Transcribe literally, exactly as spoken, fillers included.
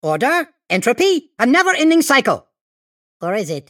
Order, entropy, a never-ending cycle. Or is it?